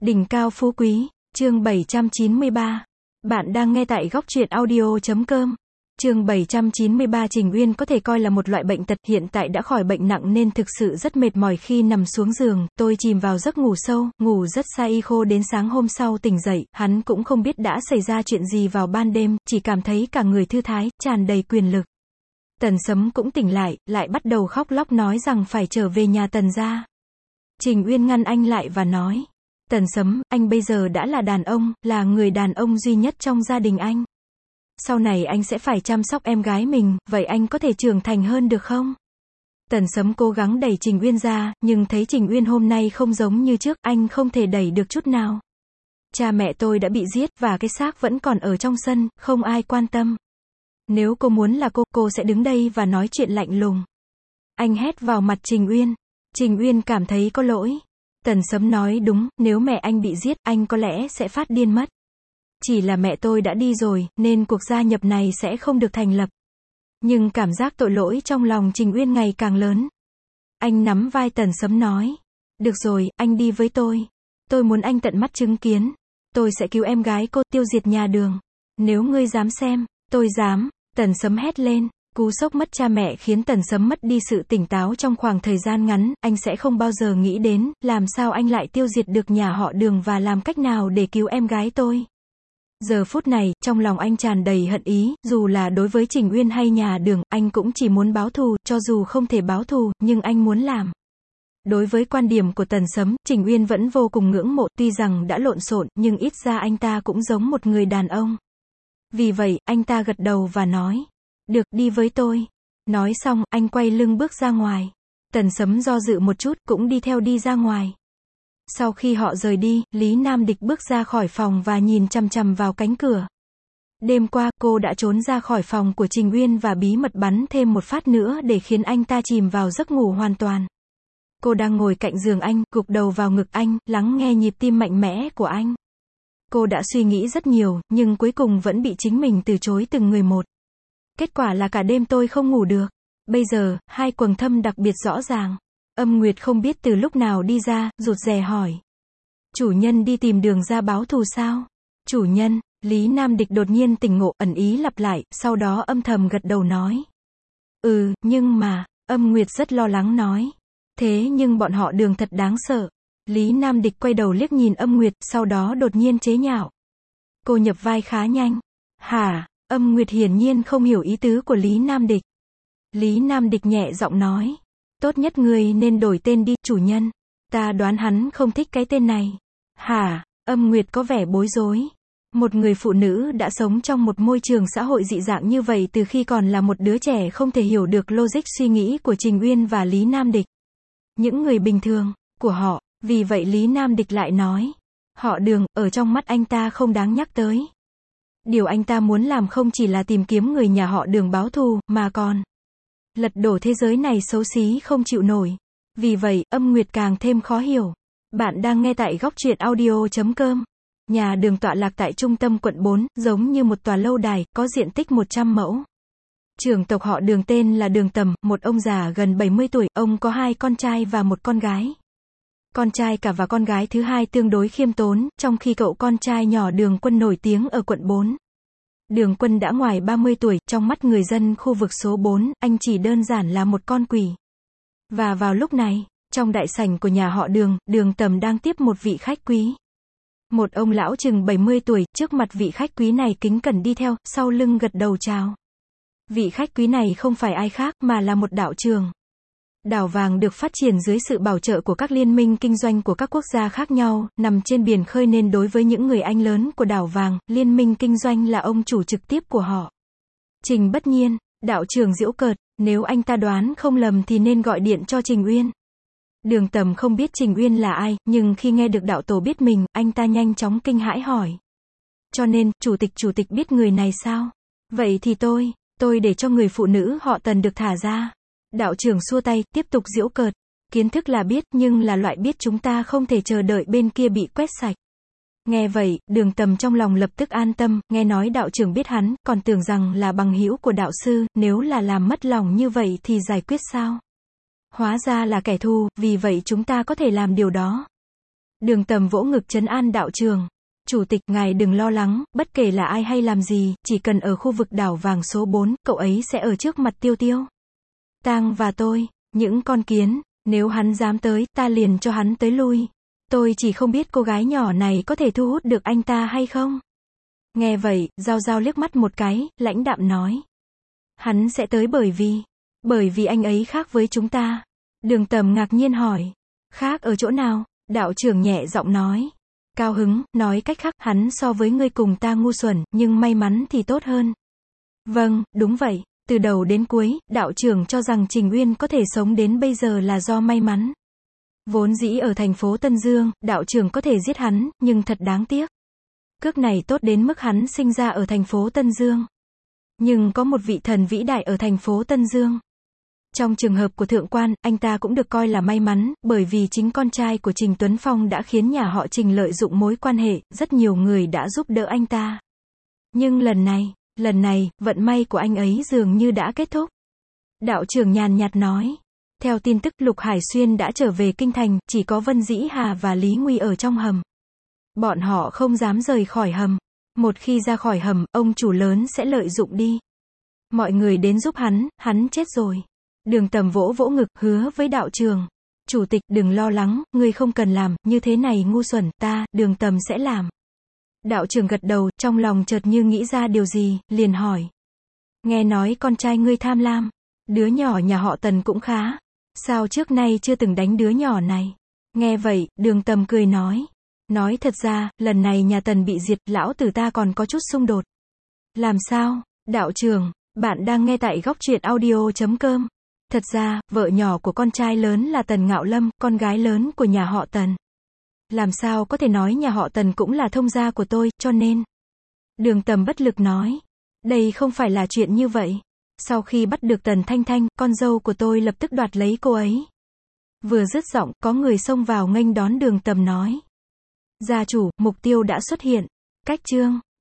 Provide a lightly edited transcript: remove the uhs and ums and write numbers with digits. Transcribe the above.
Đỉnh cao phú quý, chương 793. Bạn đang nghe tại góc truyện audio.com. Chương 793. Trình Uyên có thể coi là một loại bệnh tật, hiện tại đã khỏi bệnh nặng nên thực sự rất mệt mỏi khi nằm xuống giường, tôi chìm vào giấc ngủ sâu, ngủ rất say khô đến sáng hôm sau tỉnh dậy, hắn cũng không biết đã xảy ra chuyện gì vào ban đêm, chỉ cảm thấy cả người thư thái, tràn đầy quyền lực. Tần Sấm cũng tỉnh lại bắt đầu khóc lóc nói rằng phải trở về nhà Tần gia. Trình Uyên ngăn anh lại và nói, Tần Sấm, anh bây giờ đã là đàn ông, là người đàn ông duy nhất trong gia đình anh. Sau này anh sẽ phải chăm sóc em gái mình, vậy anh có thể trưởng thành hơn được không? Tần Sấm cố gắng đẩy Trình Uyên ra, nhưng thấy Trình Uyên hôm nay không giống như trước, anh không thể đẩy được chút nào. Cha mẹ tôi đã bị giết và cái xác vẫn còn ở trong sân, không ai quan tâm. Nếu cô muốn là cô sẽ đứng đây và nói chuyện lạnh lùng. Anh hét vào mặt Trình Uyên. Trình Uyên cảm thấy có lỗi. Tần Sấm nói đúng, nếu mẹ anh bị giết, anh có lẽ sẽ phát điên mất. Chỉ là mẹ tôi đã đi rồi, nên cuộc gia nhập này sẽ không được thành lập. Nhưng cảm giác tội lỗi trong lòng Trình Uyên ngày càng lớn. Anh nắm vai Tần Sấm nói, được rồi, anh đi với tôi. Tôi muốn anh tận mắt chứng kiến. Tôi sẽ cứu em gái cô, tiêu diệt nhà Đường. Nếu ngươi dám xem, tôi dám. Tần Sấm hét lên. Cú sốc mất cha mẹ khiến Tần Sấm mất đi sự tỉnh táo trong khoảng thời gian ngắn, anh sẽ không bao giờ nghĩ đến, làm sao anh lại tiêu diệt được nhà họ Đường và làm cách nào để cứu em gái tôi. Giờ phút này, trong lòng anh tràn đầy hận ý, dù là đối với Trình Uyên hay nhà Đường, anh cũng chỉ muốn báo thù, cho dù không thể báo thù, nhưng anh muốn làm. Đối với quan điểm của Tần Sấm, Trình Uyên vẫn vô cùng ngưỡng mộ, tuy rằng đã lộn xộn, nhưng ít ra anh ta cũng giống một người đàn ông. Vì vậy, anh ta gật đầu và nói, được, đi với tôi. Nói xong, anh quay lưng bước ra ngoài. Tần Sấm do dự một chút, cũng đi theo đi ra ngoài. Sau khi họ rời đi, Lý Nam Địch bước ra khỏi phòng và nhìn chằm chằm vào cánh cửa. Đêm qua, cô đã trốn ra khỏi phòng của Trình Uyên và bí mật bắn thêm một phát nữa để khiến anh ta chìm vào giấc ngủ hoàn toàn. Cô đang ngồi cạnh giường anh, gục đầu vào ngực anh, lắng nghe nhịp tim mạnh mẽ của anh. Cô đã suy nghĩ rất nhiều, nhưng cuối cùng vẫn bị chính mình từ chối từng người một. Kết quả là cả đêm tôi không ngủ được. Bây giờ, hai quầng thâm đặc biệt rõ ràng. Âm Nguyệt không biết từ lúc nào đi ra, rụt rè hỏi. Chủ nhân đi tìm Đường ra báo thù sao? Chủ nhân, Lý Nam Địch đột nhiên tỉnh ngộ, ẩn ý lặp lại, sau đó âm thầm gật đầu nói. Nhưng mà, Âm Nguyệt rất lo lắng nói. Thế nhưng bọn họ Đường thật đáng sợ. Lý Nam Địch quay đầu liếc nhìn Âm Nguyệt, sau đó đột nhiên chế nhạo. Cô nhập vai khá nhanh. Hả? Âm Nguyệt hiển nhiên không hiểu ý tứ của Lý Nam Địch. Lý Nam Địch nhẹ giọng nói. Tốt nhất người nên đổi tên đi, chủ nhân. Ta đoán hắn không thích cái tên này. Hả? Âm Nguyệt có vẻ bối rối. Một người phụ nữ đã sống trong một môi trường xã hội dị dạng như vậy từ khi còn là một đứa trẻ không thể hiểu được logic suy nghĩ của Trình Uyên và Lý Nam Địch. Những người bình thường, của họ, vì vậy Lý Nam Địch lại nói. Họ Đường, ở trong mắt anh ta không đáng nhắc tới. Điều anh ta muốn làm không chỉ là tìm kiếm người nhà họ Đường báo thù, mà còn lật đổ thế giới này xấu xí không chịu nổi. Vì vậy, Âm Nguyệt càng thêm khó hiểu. Bạn đang nghe tại góc truyện audio.com. Nhà Đường tọa lạc tại trung tâm quận 4, giống như một tòa lâu đài, có diện tích 100 mẫu. Trưởng tộc họ Đường tên là Đường Tầm, một ông già gần 70 tuổi, ông có 2 con trai và 1 con gái. Con trai cả và con gái thứ hai tương đối khiêm tốn, trong khi cậu con trai nhỏ Đường Quân nổi tiếng ở quận 4. Đường Quân đã ngoài 30 tuổi, trong mắt người dân khu vực số 4, anh chỉ đơn giản là một con quỷ. Và vào lúc này, trong đại sảnh của nhà họ Đường, Đường Tầm đang tiếp một vị khách quý. Một ông lão chừng 70 tuổi, trước mặt vị khách quý này kính cẩn đi theo, sau lưng gật đầu chào. Vị khách quý này không phải ai khác, mà là một đạo trường. Đảo vàng được phát triển dưới sự bảo trợ của các liên minh kinh doanh của các quốc gia khác nhau, nằm trên biển khơi nên đối với những người anh lớn của đảo vàng, liên minh kinh doanh là ông chủ trực tiếp của họ. Trình Bất Nhiên, đạo trưởng giễu cợt, nếu anh ta đoán không lầm thì nên gọi điện cho Trình Uyên. Đường Tầm không biết Trình Uyên là ai, nhưng khi nghe được đạo tổ biết mình, anh ta nhanh chóng kinh hãi hỏi. Cho nên, chủ tịch biết người này sao? Vậy thì tôi để cho người phụ nữ họ Tần được thả ra. Đạo trưởng xua tay, tiếp tục giễu cợt. Kiến thức là biết, nhưng là loại biết chúng ta không thể chờ đợi bên kia bị quét sạch. Nghe vậy, Đường Tầm trong lòng lập tức an tâm, nghe nói đạo trưởng biết hắn, còn tưởng rằng là bằng hữu của đạo sư, nếu là làm mất lòng như vậy thì giải quyết sao? Hóa ra là kẻ thù, vì vậy chúng ta có thể làm điều đó. Đường Tầm vỗ ngực trấn an đạo trưởng. Chủ tịch, ngài đừng lo lắng, bất kể là ai hay làm gì, chỉ cần ở khu vực đảo vàng số 4, cậu ấy sẽ ở trước mặt Tiêu Tiêu, Tang và tôi, những con kiến, nếu hắn dám tới, ta liền cho hắn tới lui. Tôi chỉ không biết cô gái nhỏ này có thể thu hút được anh ta hay không. Nghe vậy, Giao Giao liếc mắt một cái, lãnh đạm nói. Hắn sẽ tới bởi vì anh ấy khác với chúng ta. Đường Tầm ngạc nhiên hỏi. Khác ở chỗ nào? Đạo trưởng nhẹ giọng nói. Cao hứng, nói cách khác, hắn so với ngươi cùng ta ngu xuẩn, nhưng may mắn thì tốt hơn. Vâng, đúng vậy. Từ đầu đến cuối, đạo trưởng cho rằng Trình Uyên có thể sống đến bây giờ là do may mắn. Vốn dĩ ở thành phố Tân Dương, đạo trưởng có thể giết hắn, nhưng thật đáng tiếc. Cước này tốt đến mức hắn sinh ra ở thành phố Tân Dương. Nhưng có một vị thần vĩ đại ở thành phố Tân Dương. Trong trường hợp của thượng quan, anh ta cũng được coi là may mắn, bởi vì chính con trai của Trình Tuấn Phong đã khiến nhà họ Trình lợi dụng mối quan hệ, rất nhiều người đã giúp đỡ anh ta. Nhưng lần này, vận may của anh ấy dường như đã kết thúc. Đạo trưởng nhàn nhạt nói. Theo tin tức, Lục Hải Xuyên đã trở về kinh thành, chỉ có Vân Dĩ Hà và Lý Nguy ở trong hầm. Bọn họ không dám rời khỏi hầm. Một khi ra khỏi hầm, ông chủ lớn sẽ lợi dụng đi. Mọi người đến giúp hắn chết rồi. Đường Tầm vỗ vỗ ngực, hứa với đạo trưởng. Chủ tịch, đừng lo lắng, ngươi không cần làm, như thế này ngu xuẩn, Đường Tầm sẽ làm. Đạo trưởng gật đầu, trong lòng chợt như nghĩ ra điều gì, liền hỏi. Nghe nói con trai ngươi tham lam. Đứa nhỏ nhà họ Tần cũng khá. Sao trước nay chưa từng đánh đứa nhỏ này? Nghe vậy, Đường Tầm cười nói. Nói thật ra, lần này nhà Tần bị diệt, lão tử ta còn có chút xung đột. Làm sao? Đạo trưởng, bạn đang nghe tại góc truyện audio.com. Thật ra, vợ nhỏ của con trai lớn là Tần Ngạo Lâm, con gái lớn của nhà họ Tần. Làm sao có thể nói nhà họ Tần cũng là thông gia của tôi, cho nên. Đường Tầm bất lực nói. Đây không phải là chuyện như vậy. Sau khi bắt được Tần Thanh Thanh, con dâu của tôi lập tức đoạt lấy cô ấy. Vừa dứt giọng, có người xông vào nghênh đón. Đường Tầm nói. Gia chủ, mục tiêu đã xuất hiện. Cách chương